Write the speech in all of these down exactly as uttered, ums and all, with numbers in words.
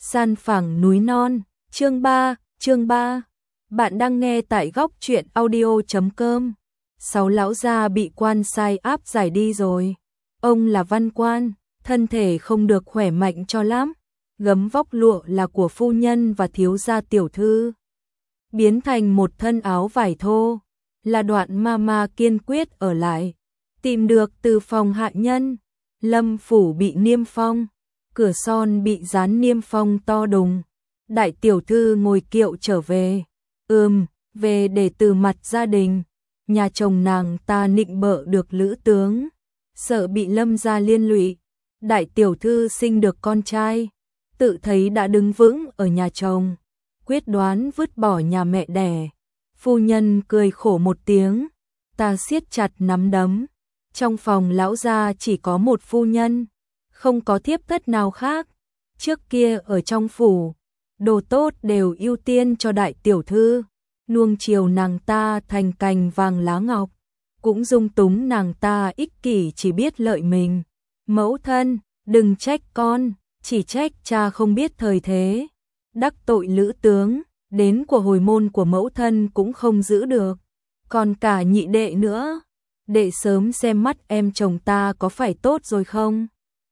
San phẳng núi non, chương ba, chương ba. Bạn đang nghe tại góc truyện audio chấm com. Sáu lão gia bị quan sai áp giải đi rồi. Ông là văn quan, thân thể không được khỏe mạnh cho lắm. Gấm vóc lụa là của phu nhân và thiếu gia tiểu thư. Biến thành một thân áo vải thô, là Đoạn Mama kiên quyết ở lại. Tìm được từ phòng hạ nhân, Lâm phủ bị niêm phong. Cửa son bị dán niêm phong to đùng. Đại tiểu thư ngồi kiệu trở về. Ừm, về để từ mặt gia đình. Nhà chồng nàng ta nịnh bợ được lữ tướng. Sợ bị Lâm gia liên lụy. Đại tiểu thư sinh được con trai. Tự thấy đã đứng vững ở nhà chồng. Quyết đoán vứt bỏ nhà mẹ đẻ. Phu nhân cười khổ một tiếng. Ta siết chặt nắm đấm. Trong phòng lão gia chỉ có một phu nhân. Không có thiếp thất nào khác. Trước kia ở trong phủ, đồ tốt đều ưu tiên cho đại tiểu thư, nuông chiều nàng ta thành cành vàng lá ngọc, cũng dung túng nàng ta ích kỷ chỉ biết lợi mình. Mẫu thân, đừng trách con, chỉ trách cha không biết thời thế. Đắc tội lữ tướng, đến của hồi môn của mẫu thân cũng không giữ được. Còn cả nhị đệ nữa, đệ sớm xem mắt em chồng ta có phải tốt rồi không?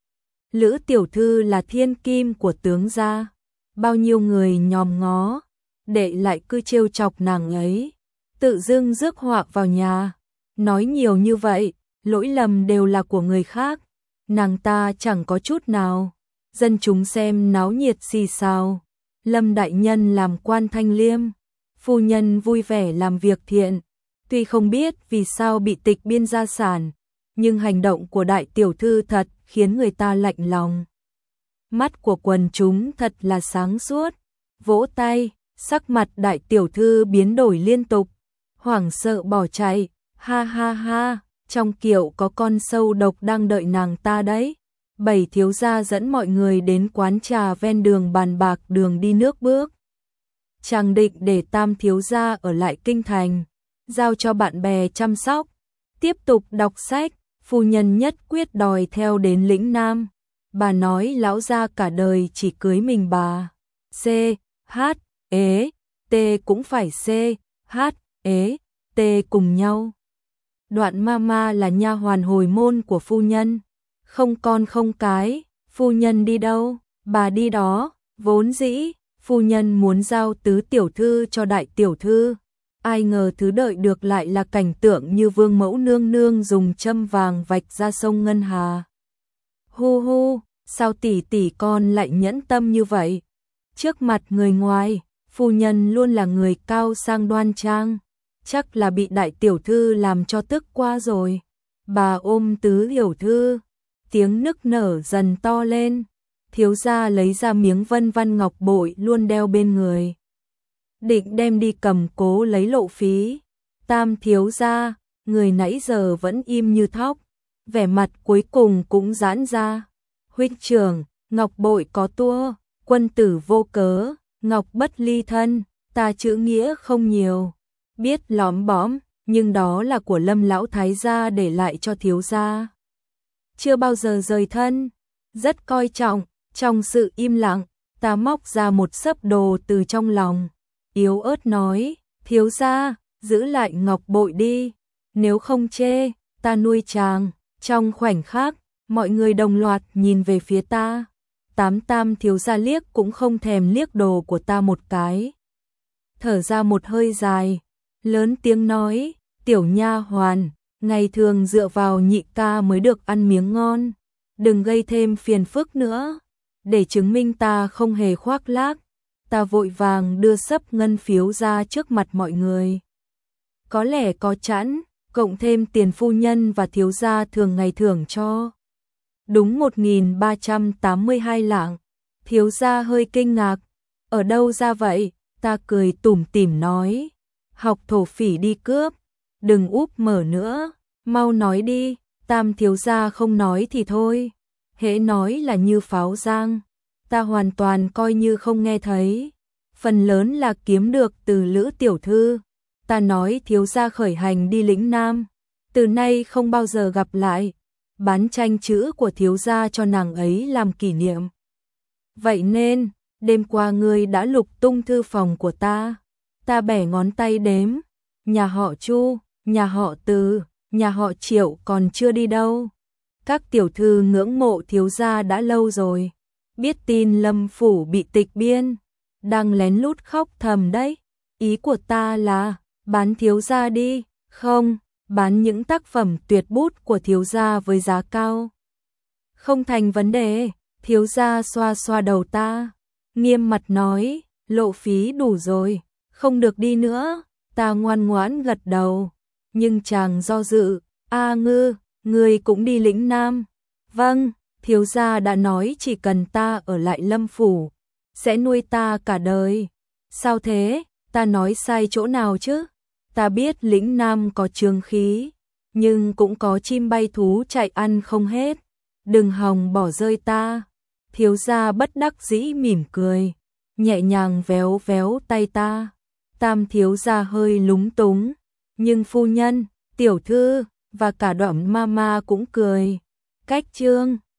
Lữ tiểu thư là thiên kim của tướng gia, bao nhiêu người nhòm ngó, đệ lại cứ trêu chọc nàng ấy, tự dưng rước họa vào nhà. Nói nhiều như vậy, lỗi lầm đều là của người khác, nàng ta chẳng có chút nào. Dân chúng xem náo nhiệt xì xào. Lâm đại nhân làm quan thanh liêm, phu nhân vui vẻ làm việc thiện. Tuy không biết vì sao bị tịch biên gia sản, nhưng hành động của đại tiểu thư thật khiến người ta lạnh lòng. Mắt của quần chúng thật là sáng suốt. Vỗ tay, sắc mặt đại tiểu thư biến đổi liên tục, hoảng sợ bỏ chạy. Ha ha ha, trong kiệu có con sâu độc đang đợi nàng ta đấy. Bảy thiếu gia dẫn mọi người đến quán trà ven đường bàn bạc đường đi nước bước. Chàng định để tam thiếu gia ở lại kinh thành, giao cho bạn bè chăm sóc, tiếp tục đọc sách. Phu nhân nhất quyết đòi theo đến lĩnh Nam. Bà nói lão gia cả đời chỉ cưới mình bà. C, H, ế, T cũng phải C, H, ế, T cùng nhau. Đoạn Mama là nha hoàn hồi môn của phu nhân. Không con không cái, phu nhân đi đâu, bà đi đó. Vốn dĩ, phu nhân muốn giao tứ tiểu thư cho đại tiểu thư. Ai ngờ thứ đợi được lại là cảnh tượng như vương mẫu nương nương dùng châm vàng vạch ra sông Ngân Hà. Hu hu, sao tỷ tỷ con lại nhẫn tâm như vậy? Trước mặt người ngoài, phu nhân luôn là người cao sang đoan trang. Chắc là bị đại tiểu thư làm cho tức quá rồi. Bà ôm tứ tiểu thư, tiếng nức nở dần to lên. Thiếu gia lấy ra miếng vân văn ngọc bội luôn đeo bên người, định đem đi cầm cố lấy lộ phí. Tam thiếu gia, người nãy giờ vẫn im như thóc, vẻ mặt cuối cùng cũng giãn ra. Huynh trưởng, ngọc bội có tua, quân tử vô cớ, ngọc bất ly thân, ta chữ nghĩa không nhiều, biết lóm bóm, nhưng đó là của Lâm lão thái gia để lại cho thiếu gia. Chưa bao giờ rời thân, rất coi trọng. Trong sự im lặng, ta móc ra một xấp đồ từ trong lòng, yếu ớt nói, thiếu gia, giữ lại ngọc bội đi, nếu không chê, ta nuôi chàng. Trong khoảnh khắc, mọi người đồng loạt nhìn về phía ta. Tám tam thiếu gia liếc cũng không thèm liếc đồ của ta một cái. Thở ra một hơi dài, lớn tiếng nói, tiểu nha hoàn, ngày thường dựa vào nhị ca mới được ăn miếng ngon, đừng gây thêm phiền phức nữa. Để chứng minh ta không hề khoác lác, ta vội vàng đưa xấp ngân phiếu ra trước mặt mọi người. Có lẽ có chẵn, cộng thêm tiền phu nhân và thiếu gia thường ngày thưởng cho. Đúng một nghìn ba trăm tám mươi hai lạng. Thiếu gia hơi kinh ngạc. Ở đâu ra vậy? Ta cười tủm tỉm nói. Học thổ phỉ đi cướp. Đừng úp mở nữa. Mau nói đi. Tam thiếu gia không nói thì thôi. Hễ nói là như pháo giang. Ta hoàn toàn coi như không nghe thấy. Phần lớn là kiếm được từ Lữ tiểu thư. Ta nói thiếu gia khởi hành đi lĩnh Nam, từ nay không bao giờ gặp lại. Bán tranh chữ của thiếu gia cho nàng ấy làm kỷ niệm. Vậy nên, đêm qua ngươi đã lục tung thư phòng của ta. Ta bẻ ngón tay đếm, nhà họ Chu, nhà họ Từ, nhà họ Triệu còn chưa đi đâu. Các tiểu thư ngưỡng mộ thiếu gia đã lâu rồi. Biết tin Lâm phủ bị tịch biên, đang lén lút khóc thầm đấy. Ý của ta là, bán thiếu gia đi, không, bán những tác phẩm tuyệt bút của thiếu gia với giá cao. Không thành vấn đề, thiếu gia xoa xoa đầu ta, nghiêm mặt nói, lộ phí đủ rồi, không được đi nữa. Ta ngoan ngoãn gật đầu, nhưng chàng do dự, A Ngư, ngươi cũng đi lĩnh Nam. Vâng, thiếu gia đã nói chỉ cần ta ở lại Lâm phủ, sẽ nuôi ta cả đời. Sao thế, ta nói sai chỗ nào chứ? Ta biết lĩnh Nam có trường khí, nhưng cũng có chim bay thú chạy ăn không hết. Đừng hòng bỏ rơi ta. Thiếu gia bất đắc dĩ mỉm cười, nhẹ nhàng véo véo tay ta. Tam thiếu gia hơi lúng túng, nhưng phu nhân, tiểu thư và cả Đoạn Mama cũng cười. Cách chương